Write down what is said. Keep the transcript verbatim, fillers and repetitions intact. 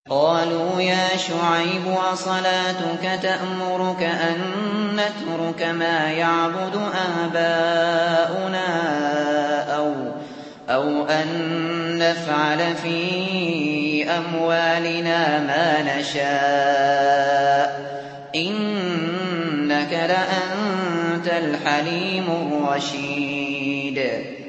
قالوا يا شعيب أصلاتك تأمرك أن نترك ما يعبد آباؤنا أو, أو أن نفعل في أموالنا ما نشاء إنك لأنت الحليم الرشيد